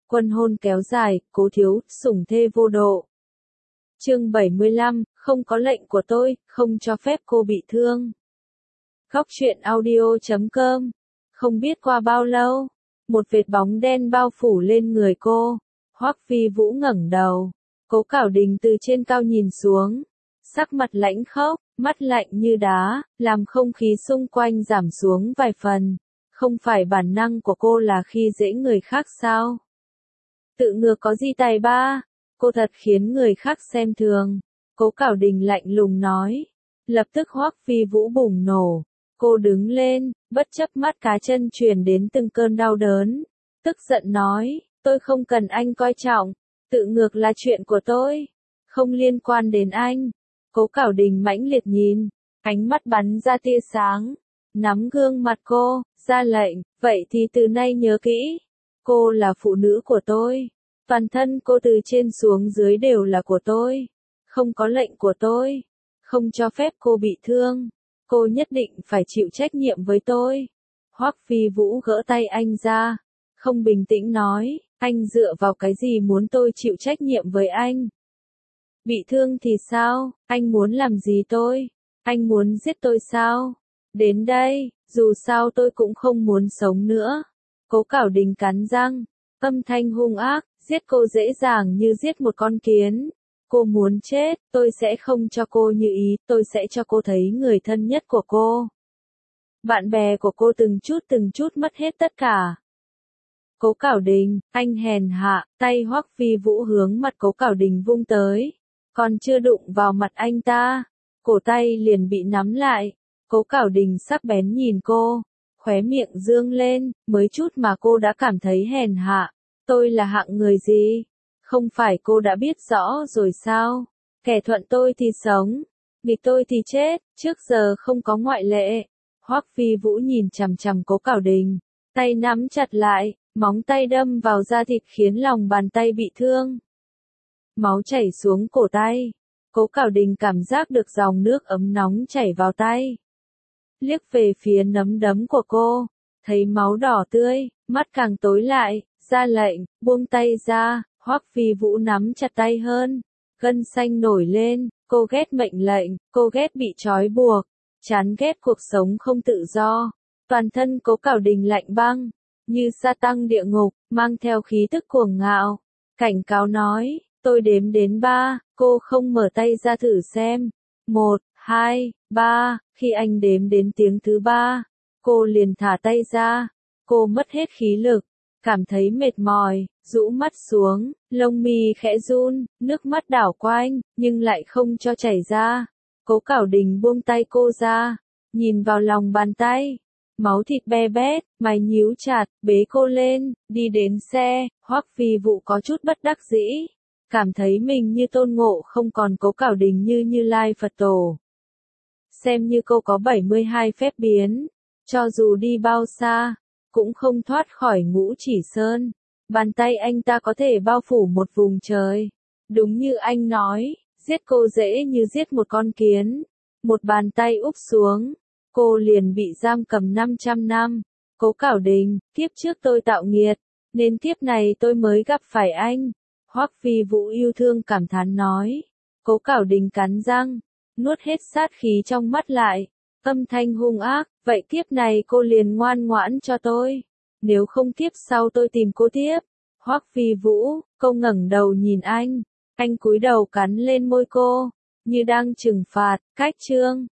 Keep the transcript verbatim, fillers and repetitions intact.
Quân hôn kéo dài, Cố Thiếu, sủng thê vô độ. Chương bảy mươi lăm, không có lệnh của tôi, không cho phép cô bị thương. Góc truyện audio chấm com. Không biết qua bao lâu, một vệt bóng đen bao phủ lên người cô. Hoắc Phi Vũ ngẩng đầu, Cố Cảo Đình từ trên cao nhìn xuống, sắc mặt lãnh khốc, mắt lạnh như đá, làm không khí xung quanh giảm xuống vài phần. Không phải bản năng của cô là khi dễ người khác sao? Tự ngược có gì tài ba? Cô thật khiến người khác xem thường. Cố Cảo Đình lạnh lùng nói. Lập tức Hoắc Phi Vũ bùng nổ. Cô đứng lên, bất chấp mắt cá chân truyền đến từng cơn đau đớn. Tức giận nói, tôi không cần anh coi trọng. Tự ngược là chuyện của tôi. Không liên quan đến anh. Cố Cảo Đình mãnh liệt nhìn. Ánh mắt bắn ra tia sáng. Nắm gương mặt cô, ra lệnh, vậy thì từ nay nhớ kỹ. Cô là phụ nữ của tôi. Toàn thân cô từ trên xuống dưới đều là của tôi. Không có lệnh của tôi. Không cho phép cô bị thương. Cô nhất định phải chịu trách nhiệm với tôi. Hoắc Phi Vũ gỡ tay anh ra. Không bình tĩnh nói, anh dựa vào cái gì muốn tôi chịu trách nhiệm với anh? Bị thương thì sao? Anh muốn làm gì tôi? Anh muốn giết tôi sao? Đến đây, dù sao tôi cũng không muốn sống nữa. Cố Cảo Đình cắn răng, âm thanh hung ác, giết cô dễ dàng như giết một con kiến. Cô muốn chết, tôi sẽ không cho cô như ý, tôi sẽ cho cô thấy người thân nhất của cô. Bạn bè của cô từng chút từng chút mất hết tất cả. Cố Cảo Đình, anh hèn hạ, tay Hoắc Phi Vũ hướng mặt Cố Cảo Đình vung tới. Còn chưa đụng vào mặt anh ta, cổ tay liền bị nắm lại. Cố Cảo Đình sắc bén nhìn cô, khóe miệng dương lên, mới chút mà cô đã cảm thấy hèn hạ. Tôi là hạng người gì? Không phải cô đã biết rõ rồi sao? Kẻ thuận tôi thì sống, nghịch tôi thì chết, trước giờ không có ngoại lệ. Hoắc Phi Vũ nhìn chằm chằm Cố Cảo Đình, tay nắm chặt lại, móng tay đâm vào da thịt khiến lòng bàn tay bị thương. Máu chảy xuống cổ tay. Cố Cảo Đình cảm giác được dòng nước ấm nóng chảy vào tay. Liếc về phía nắm đấm của cô, thấy máu đỏ tươi, mắt càng tối lại, ra lệnh, buông tay ra. Hoắc Phi Vũ nắm chặt tay hơn, gân xanh nổi lên, cô ghét mệnh lệnh, cô ghét bị trói buộc, chán ghét cuộc sống không tự do. Toàn thân Cố Cảo Đình lạnh băng, như sa tăng địa ngục, mang theo khí tức cuồng ngạo. Cảnh cáo nói, tôi đếm đến ba, cô không mở tay ra thử xem. Một, hai, ba, khi anh đếm đến tiếng thứ ba, cô liền thả tay ra. Cô mất hết khí lực, cảm thấy mệt mỏi, rũ mắt xuống, lông mi khẽ run, nước mắt đảo quanh, nhưng lại không cho chảy ra. Cố Cảo Đình buông tay cô ra, nhìn vào lòng bàn tay, máu thịt be bét, mày nhíu chặt, bế cô lên, đi đến xe. Hoắc Phi Vũ có chút bất đắc dĩ, cảm thấy mình như Tôn Ngộ Không còn Cố Cảo Đình như Như Lai Phật Tổ. Xem như cô có bảy mươi hai phép biến, cho dù đi bao xa, cũng không thoát khỏi Ngũ Chỉ Sơn. Bàn tay anh ta có thể bao phủ một vùng trời. Đúng như anh nói, giết cô dễ như giết một con kiến. Một bàn tay úp xuống, cô liền bị giam cầm năm trăm năm. Cố Cảo Đình, kiếp trước tôi tạo nghiệt, nên kiếp này tôi mới gặp phải anh. Hoắc Phi Vũ yêu thương cảm thán nói. Cố Cảo Đình cắn răng, nuốt hết sát khí trong mắt lại. Âm thanh hung ác, vậy kiếp này cô liền ngoan ngoãn cho tôi. Nếu không kiếp sau tôi tìm cô tiếp. Hoắc Phi Vũ, cô ngẩng đầu nhìn anh. Anh cúi đầu cắn lên môi cô, như đang trừng phạt. Cách chương